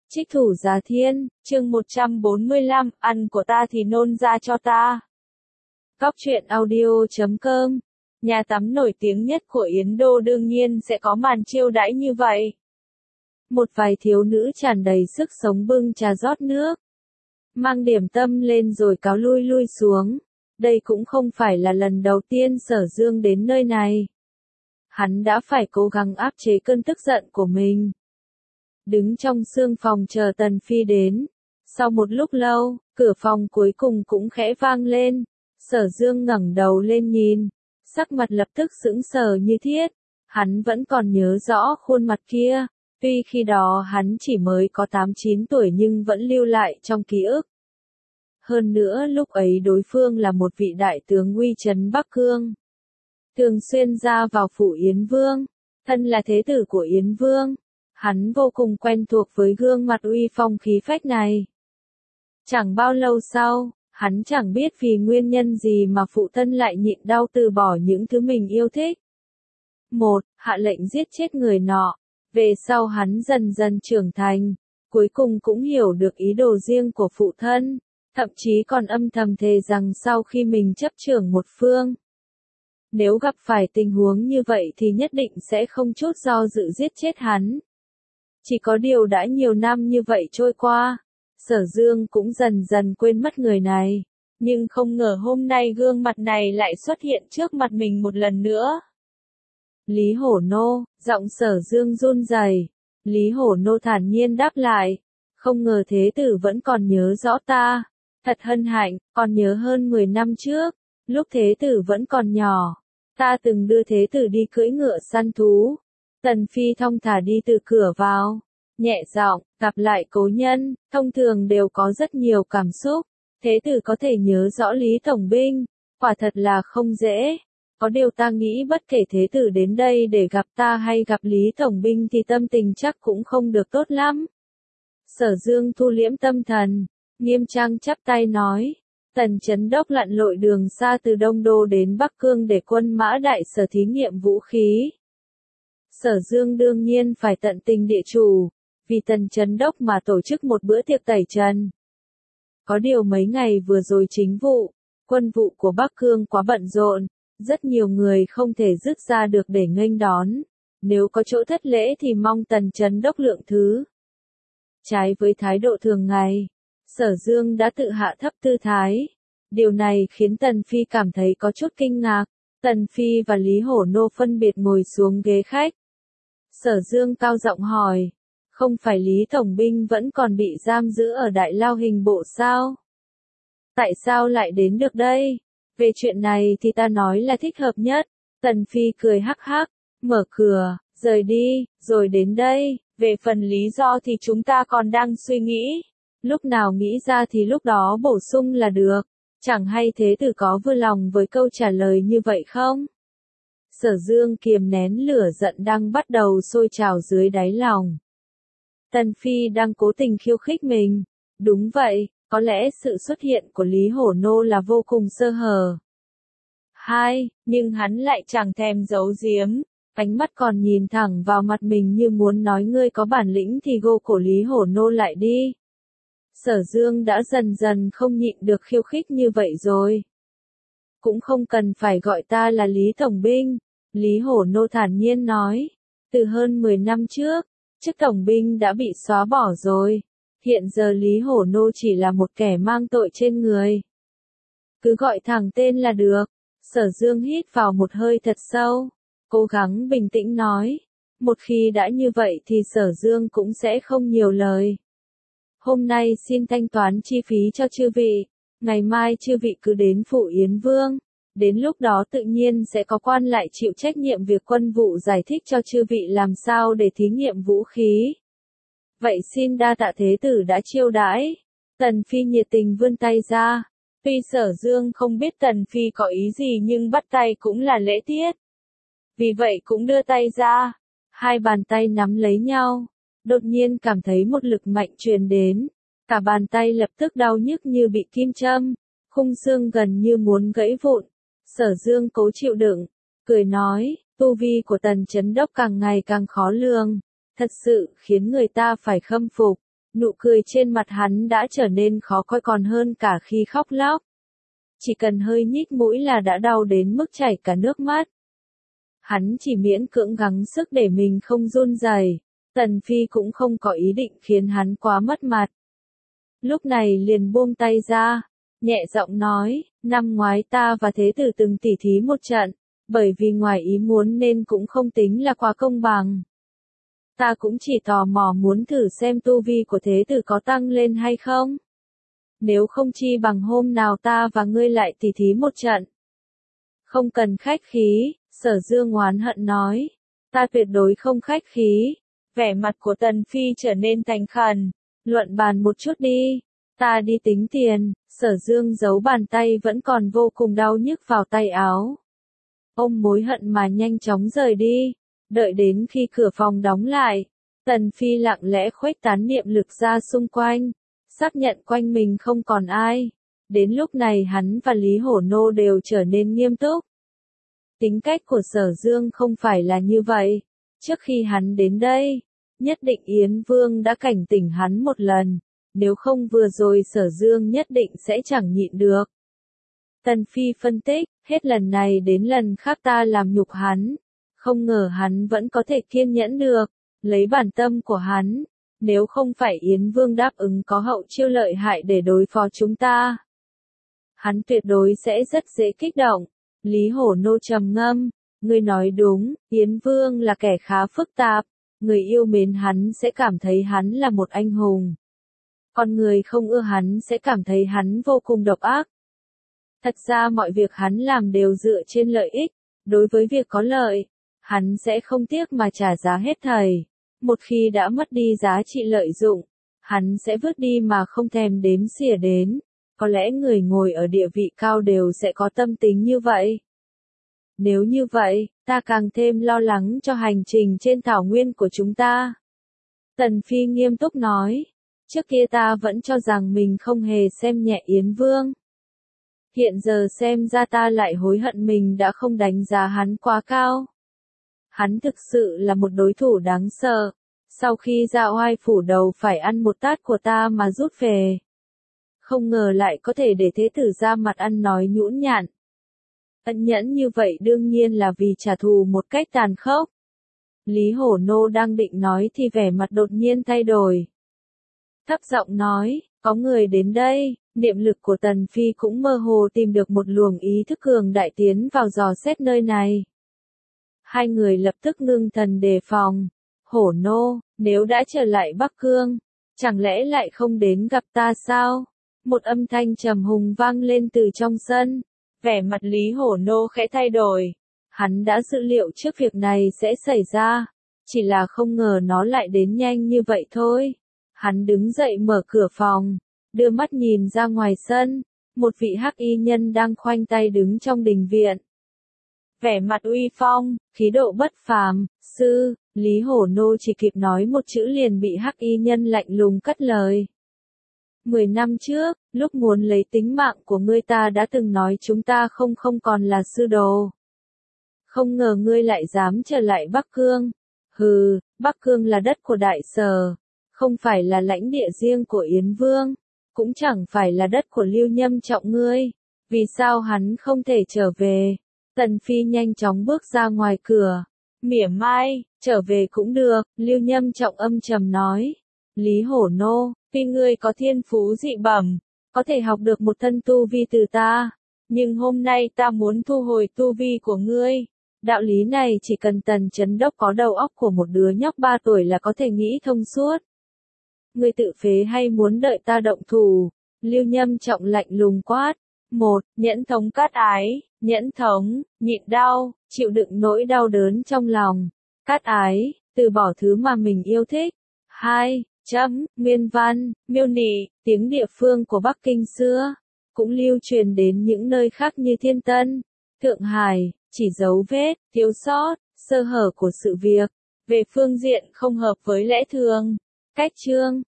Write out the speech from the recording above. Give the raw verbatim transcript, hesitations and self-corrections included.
Trích Thủ Giá Thiên, chương một trăm bốn mươi lăm, ăn của ta thì nôn ra cho ta. Góc truyện audio chấm com. Nhà tắm nổi tiếng nhất của Yến Đô đương nhiên sẽ có màn chiêu đãi như vậy. Một vài thiếu nữ tràn đầy sức sống bưng trà rót nước, mang điểm tâm lên rồi cáo lui lui xuống. Đây cũng không phải là lần đầu tiên Sở Dương đến nơi này. Hắn đã phải cố gắng áp chế cơn tức giận của mình. Đứng trong sương phòng chờ Tần Phi đến. Sau một lúc lâu, cửa phòng cuối cùng cũng khẽ vang lên. Sở Dương ngẩng đầu lên nhìn, sắc mặt lập tức sững sờ như thiết. Hắn vẫn còn nhớ rõ khuôn mặt kia, tuy khi đó hắn chỉ mới có tám chín tuổi nhưng vẫn lưu lại trong ký ức. Hơn nữa lúc ấy đối phương là một vị đại tướng uy chấn Bắc Cương, thường xuyên ra vào phủ Yến Vương, thân là thế tử của Yến Vương. Hắn vô cùng quen thuộc với gương mặt uy phong khí phách này. Chẳng bao lâu sau, hắn chẳng biết vì nguyên nhân gì mà phụ thân lại nhịn đau từ bỏ những thứ mình yêu thích. Một, hạ lệnh giết chết người nọ. Về sau hắn dần dần trưởng thành, cuối cùng cũng hiểu được ý đồ riêng của phụ thân, thậm chí còn âm thầm thề rằng sau khi mình chấp trưởng một phương, nếu gặp phải tình huống như vậy thì nhất định sẽ không chút do dự giết chết hắn. Chỉ có điều đã nhiều năm như vậy trôi qua, Sở Dương cũng dần dần quên mất người này, nhưng không ngờ hôm nay gương mặt này lại xuất hiện trước mặt mình một lần nữa. Lý Hổ Nô, giọng Sở Dương run rẩy. Lý Hổ Nô thản nhiên đáp lại, không ngờ thế tử vẫn còn nhớ rõ ta, thật hân hạnh, còn nhớ hơn mười năm trước, lúc thế tử vẫn còn nhỏ, ta từng đưa thế tử đi cưỡi ngựa săn thú. Tần Phi thong thả đi từ cửa vào, nhẹ giọng, gặp lại cố nhân, thông thường đều có rất nhiều cảm xúc, thế tử có thể nhớ rõ Lý Tổng Binh, quả thật là không dễ. Có điều ta nghĩ bất kể thế tử đến đây để gặp ta hay gặp Lý Tổng Binh thì tâm tình chắc cũng không được tốt lắm. Sở Dương thu liễm tâm thần, nghiêm trang chắp tay nói, Tần Chấn Đốc lặn lội đường xa từ Đông Đô đến Bắc Cương để quân Mã Đại Sở thí nghiệm vũ khí. Sở Dương đương nhiên phải tận tình địa chủ, vì Tần Chấn Đốc mà tổ chức một bữa tiệc tẩy trần. Có điều mấy ngày vừa rồi chính vụ, quân vụ của Bắc Cương quá bận rộn, rất nhiều người không thể dứt ra được để nghênh đón. Nếu có chỗ thất lễ thì mong Tần Chấn Đốc lượng thứ. Trái với thái độ thường ngày, Sở Dương đã tự hạ thấp tư thái. Điều này khiến Tần Phi cảm thấy có chút kinh ngạc. Tần Phi và Lý Hổ Nô phân biệt ngồi xuống ghế khách. Sở Dương cao giọng hỏi, không phải Lý Tổng Binh vẫn còn bị giam giữ ở Đại Lao Hình Bộ sao? Tại sao lại đến được đây? Về chuyện này thì ta nói là thích hợp nhất. Tần Phi cười hắc hắc, mở cửa, rời đi, rồi đến đây. Về phần lý do thì chúng ta còn đang suy nghĩ. Lúc nào nghĩ ra thì lúc đó bổ sung là được. Chẳng hay thế tử có vui lòng với câu trả lời như vậy không? Sở Dương kiềm nén lửa giận đang bắt đầu sôi trào dưới đáy lòng. Tần Phi đang cố tình khiêu khích mình. Đúng vậy, có lẽ sự xuất hiện của Lý Hổ Nô là vô cùng sơ hở. Hai, nhưng hắn lại chẳng thèm giấu giếm, ánh mắt còn nhìn thẳng vào mặt mình như muốn nói ngươi có bản lĩnh thì gô cổ Lý Hổ Nô lại đi. Sở Dương đã dần dần không nhịn được khiêu khích như vậy rồi. Cũng không cần phải gọi ta là Lý Tổng Binh, Lý Hổ Nô thản nhiên nói. Từ hơn mười năm trước, chức Tổng Binh đã bị xóa bỏ rồi. Hiện giờ Lý Hổ Nô chỉ là một kẻ mang tội trên người. Cứ gọi thẳng tên là được. Sở Dương hít vào một hơi thật sâu, cố gắng bình tĩnh nói. Một khi đã như vậy thì Sở Dương cũng sẽ không nhiều lời. Hôm nay xin thanh toán chi phí cho chư vị. Ngày mai chư vị cứ đến phủ Yến Vương. Đến lúc đó tự nhiên sẽ có quan lại chịu trách nhiệm việc quân vụ giải thích cho chư vị làm sao để thí nghiệm vũ khí. Vậy xin đa tạ thế tử đã chiêu đãi. Tần Phi nhiệt tình vươn tay ra. Tuy Sở Dương không biết Tần Phi có ý gì nhưng bắt tay cũng là lễ tiết. Vì vậy cũng đưa tay ra. Hai bàn tay nắm lấy nhau. Đột nhiên cảm thấy một lực mạnh truyền đến. Cả bàn tay lập tức đau nhức như bị kim châm. Khung xương gần như muốn gãy vụn. Sở Dương cố chịu đựng. Cười nói, tu vi của Tần Chấn Đốc càng ngày càng khó lường. Thật sự khiến người ta phải khâm phục. Nụ cười trên mặt hắn đã trở nên khó coi còn hơn cả khi khóc lóc. Chỉ cần hơi nhích mũi là đã đau đến mức chảy cả nước mắt. Hắn chỉ miễn cưỡng gắng sức để mình không run rẩy. Tần Phi cũng không có ý định khiến hắn quá mất mặt. Lúc này liền buông tay ra, nhẹ giọng nói, năm ngoái ta và Thế Tử từng tỉ thí một trận, bởi vì ngoài ý muốn nên cũng không tính là quá công bằng. Ta cũng chỉ tò mò muốn thử xem tu vi của Thế Tử có tăng lên hay không. Nếu không chi bằng hôm nào ta và ngươi lại tỉ thí một trận. Không cần khách khí, Sở Dương oán hận nói. Ta tuyệt đối không khách khí. Vẻ mặt của Tần Phi trở nên thành khẩn. Luận bàn một chút đi. Ta đi tính tiền. Sở Dương giấu bàn tay vẫn còn vô cùng đau nhức vào tay áo. Ông mối hận mà nhanh chóng rời đi. Đợi đến khi cửa phòng đóng lại. Tần Phi lặng lẽ khuếch tán niệm lực ra xung quanh. Xác nhận quanh mình không còn ai. Đến lúc này hắn và Lý Hổ Nô đều trở nên nghiêm túc. Tính cách của Sở Dương không phải là như vậy. Trước khi hắn đến đây, nhất định Yến Vương đã cảnh tỉnh hắn một lần. Nếu không vừa rồi Sở Dương nhất định sẽ chẳng nhịn được. Tần Phi phân tích, hết lần này đến lần khác ta làm nhục hắn. Không ngờ hắn vẫn có thể kiên nhẫn được, lấy bản tâm của hắn. Nếu không phải Yến Vương đáp ứng có hậu chiêu lợi hại để đối phó chúng ta, hắn tuyệt đối sẽ rất dễ kích động. Lý Hổ Nô trầm ngâm, ngươi nói đúng, Yến Vương là kẻ khá phức tạp, người yêu mến hắn sẽ cảm thấy hắn là một anh hùng. Còn người không ưa hắn sẽ cảm thấy hắn vô cùng độc ác. Thật ra mọi việc hắn làm đều dựa trên lợi ích, đối với việc có lợi, hắn sẽ không tiếc mà trả giá hết thảy. Một khi đã mất đi giá trị lợi dụng, hắn sẽ vứt đi mà không thèm đếm xỉa đến. Có lẽ người ngồi ở địa vị cao đều sẽ có tâm tính như vậy. Nếu như vậy, ta càng thêm lo lắng cho hành trình trên thảo nguyên của chúng ta. Tần Phi nghiêm túc nói, trước kia ta vẫn cho rằng mình không hề xem nhẹ Yến Vương. Hiện giờ xem ra ta lại hối hận mình đã không đánh giá hắn quá cao. Hắn thực sự là một đối thủ đáng sợ. Sau khi ra oai phủ đầu phải ăn một tát của ta mà rút về. Không ngờ lại có thể để Thế Tử ra mặt ăn nói nhũn nhặn. Ân nhẫn như vậy đương nhiên là vì trả thù một cách tàn khốc. Lý Hổ Nô đang định nói thì vẻ mặt đột nhiên thay đổi. Thấp giọng nói, có người đến đây. Niệm lực của Tần Phi cũng mơ hồ tìm được một luồng ý thức cường đại tiến vào dò xét nơi này. Hai người lập tức ngưng thần đề phòng. Hổ Nô, nếu đã trở lại Bắc Cương, chẳng lẽ lại không đến gặp ta sao? Một âm thanh trầm hùng vang lên từ trong sân. Vẻ mặt Lý Hổ Nô khẽ thay đổi. Hắn đã dự liệu trước việc này sẽ xảy ra. Chỉ là không ngờ nó lại đến nhanh như vậy thôi. Hắn đứng dậy mở cửa phòng. Đưa mắt nhìn ra ngoài sân. Một vị hắc y nhân đang khoanh tay đứng trong đình viện. Vẻ mặt uy phong, khí độ bất phàm. Sư, Lý Hổ Nô chỉ kịp nói một chữ liền bị hắc y nhân lạnh lùng cắt lời. Mười năm trước, lúc muốn lấy tính mạng của ngươi ta đã từng nói chúng ta không không còn là sư đồ. Không ngờ ngươi lại dám trở lại Bắc Cương. Hừ, Bắc Cương là đất của Đại Sở, không phải là lãnh địa riêng của Yến Vương, cũng chẳng phải là đất của Lưu Nhâm Trọng ngươi. Vì sao hắn không thể trở về? Tần Phi nhanh chóng bước ra ngoài cửa. Mỉa mai, trở về cũng được, Lưu Nhâm Trọng âm trầm nói. Lý Hổ Nô, tuy ngươi có thiên phú dị bẩm, có thể học được một thân tu vi từ ta, nhưng hôm nay ta muốn thu hồi tu vi của ngươi. Đạo lý này chỉ cần Tần Chấn Đốc có đầu óc của một đứa nhóc ba tuổi là có thể nghĩ thông suốt. Ngươi tự phế hay muốn đợi ta động thủ? Lưu Nhâm Trọng lạnh lùng quát. Một, nhẫn thống cát ái, nhẫn thống, nhịn đau, chịu đựng nỗi đau đớn trong lòng. Cát ái, từ bỏ thứ mà mình yêu thích. Hai, chấm, nguyên văn, miêu nị, tiếng địa phương của Bắc Kinh xưa, cũng lưu truyền đến những nơi khác như Thiên Tân, Thượng Hải, chỉ dấu vết, thiếu sót, sơ hở của sự việc, về phương diện không hợp với lẽ thường. Cách chương